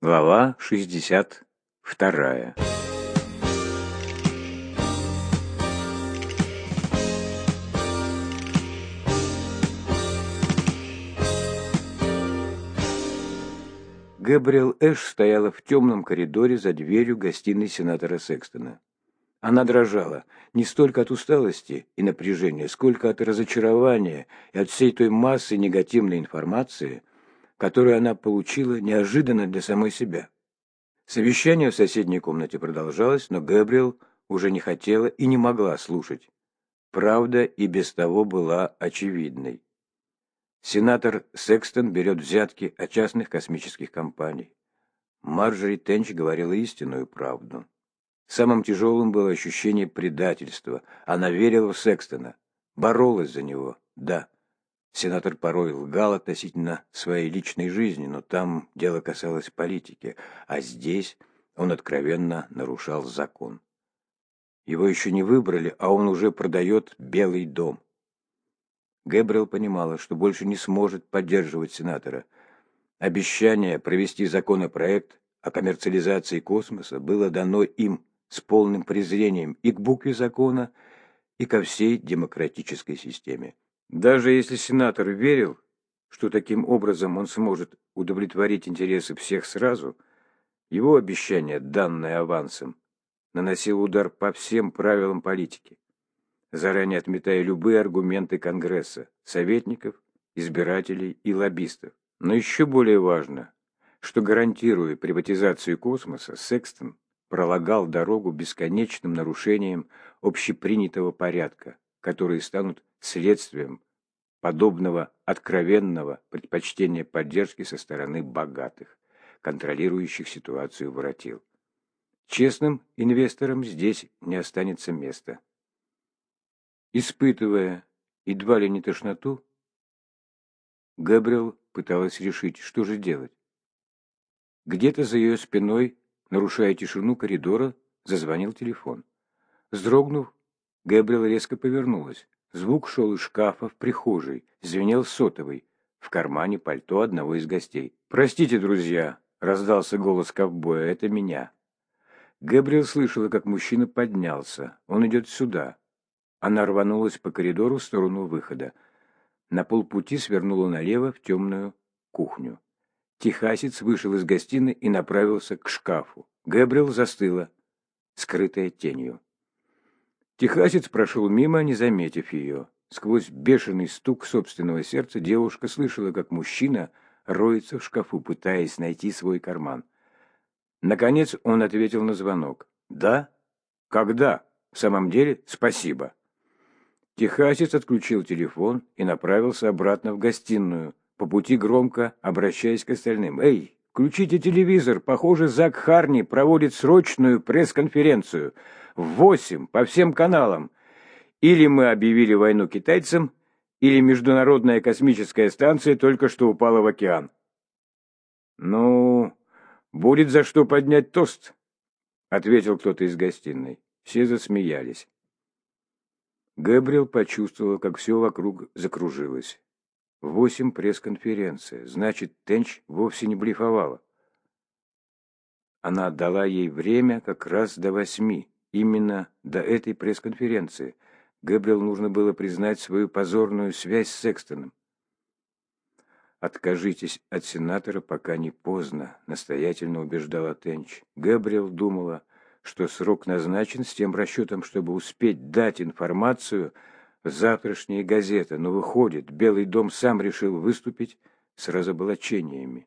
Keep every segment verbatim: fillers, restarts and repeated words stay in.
Глава шестьдесят вторая. Гэбриэл Эш стояла в темном коридоре за дверью гостиной сенатора Секстона. Она дрожала не столько от усталости и напряжения, сколько от разочарования и от всей той массы негативной информации, которую она получила неожиданно для самой себя. Совещание в соседней комнате продолжалось, но Гэбриэл уже не хотела и не могла слушать. Правда и без того была очевидной. Сенатор Секстон берет взятки от частных космических компаний. Марджори Тенч говорила истинную правду. Самым тяжелым было ощущение предательства. Она верила в Секстона, боролась за него, да. Сенатор порой лгал относительно своей личной жизни, но там дело касалось политики, а здесь он откровенно нарушал закон. Его еще не выбрали, а он уже продает Белый дом. Гэбриэл понимала, что больше не сможет поддерживать сенатора. Обещание провести законопроект о коммерциализации космоса было дано им с полным презрением и к букве закона, и ко всей демократической системе. Даже если сенатор верил, что таким образом он сможет удовлетворить интересы всех сразу, его обещание, данное авансом, наносило удар по всем правилам политики, заранее отметая любые аргументы Конгресса, советников, избирателей и лоббистов. Но еще более важно, что, гарантируя приватизацию космоса, Секстон пролагал дорогу бесконечным нарушениям общепринятого порядка, которые станут следствием подобного откровенного предпочтения поддержки со стороны богатых, контролирующих ситуацию воротил. Честным инвесторам здесь не останется места. Испытывая едва ли не тошноту, Гэбриэл пыталась решить, что же делать. Где-то за ее спиной, нарушая тишину коридора, зазвонил телефон. Вздрогнув, Гэбриэл резко повернулась. Звук шел из шкафа в прихожей, звенел сотовый, в кармане пальто одного из гостей. «Простите, друзья!» — раздался голос ковбоя. «Это меня». Гэбриэл слышала, как мужчина поднялся. «Он идет сюда». Она рванулась по коридору в сторону выхода. На полпути свернула налево в темную кухню. Техасец вышел из гостиной и направился к шкафу. Гэбриэл застыла, скрытая тенью. Техасец прошел мимо, не заметив ее. Сквозь бешеный стук собственного сердца девушка слышала, как мужчина роется в шкафу, пытаясь найти свой карман. Наконец он ответил на звонок. «Да? Когда? В самом деле? Спасибо». Техасец отключил телефон и направился обратно в гостиную, по пути громко обращаясь к остальным. «Эй, включите телевизор, похоже, Зак Харни проводит срочную пресс-конференцию. В восемь, по всем каналам. Или мы объявили войну китайцам, или Международная космическая станция только что упала в океан». «Ну, будет за что поднять тост», — ответил кто-то из гостиной. Все засмеялись. Гэбриэл почувствовала, как все вокруг закружилось. Восемь пресс-конференция. Значит, Тенч вовсе не блефовала. Она отдала ей время как раз до восьми. Именно до этой пресс-конференции. Гэбриэл нужно было признать свою позорную связь с Секстоном. «Откажитесь от сенатора, пока не поздно», — настоятельно убеждала Тенч. Гэбриэл думала, что срок назначен с тем расчетом, чтобы успеть дать информацию в завтрашние газеты, но выходит, Белый дом сам решил выступить с разоблачениями.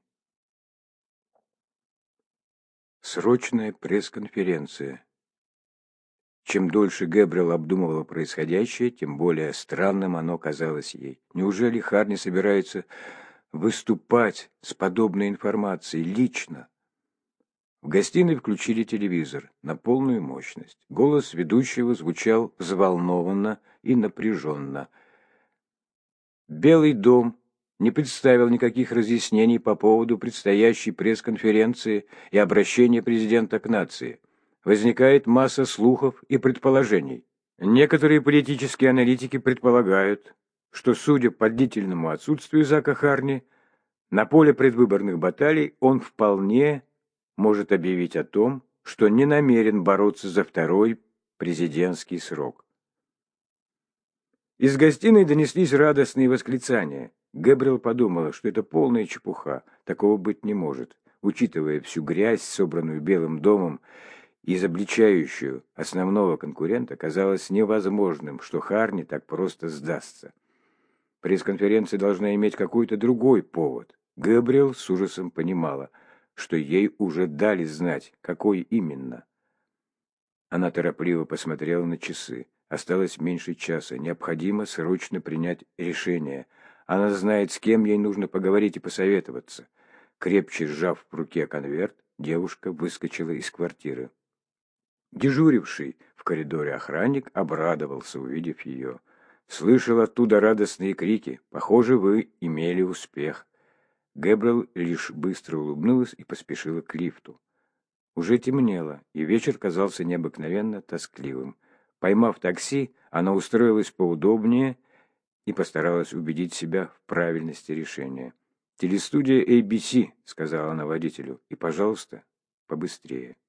Срочная пресс-конференция. Чем дольше Гэбриэл обдумывала происходящее, тем более странным оно казалось ей. Неужели Харни собирается выступать с подобной информацией лично? В гостиной включили телевизор на полную мощность. Голос ведущего звучал взволнованно и напряженно. Белый дом не представил никаких разъяснений по поводу предстоящей пресс-конференции и обращения президента к нации. Возникает масса слухов и предположений. Некоторые политические аналитики предполагают, что, судя по длительному отсутствию Зака Харни, на поле предвыборных баталий он вполне может объявить о том, что не намерен бороться за второй президентский срок. Из гостиной донеслись радостные восклицания. Гэбриэл подумала, что это полная чепуха, такого быть не может, учитывая всю грязь, собранную Белым домом, и изобличающую основного конкурента, казалось невозможным, что Харни так просто сдастся. Пресс-конференция должна иметь какой-то другой повод. Гэбриэл с ужасом понимала, что ей уже дали знать, какой именно. Она торопливо посмотрела на часы. Осталось меньше часа. Необходимо срочно принять решение. Она знает, с кем ей нужно поговорить и посоветоваться. Крепче сжав в руке конверт, девушка выскочила из квартиры. Дежуривший в коридоре охранник обрадовался, увидев ее. Слышал оттуда радостные крики. «Похоже, вы имели успех». Гэбриэл лишь быстро улыбнулась и поспешила к лифту. Уже темнело, и вечер казался необыкновенно тоскливым. Поймав такси, она устроилась поудобнее и постаралась убедить себя в правильности решения. «Телестудия эй би си», — сказала она водителю, — «и, пожалуйста, побыстрее».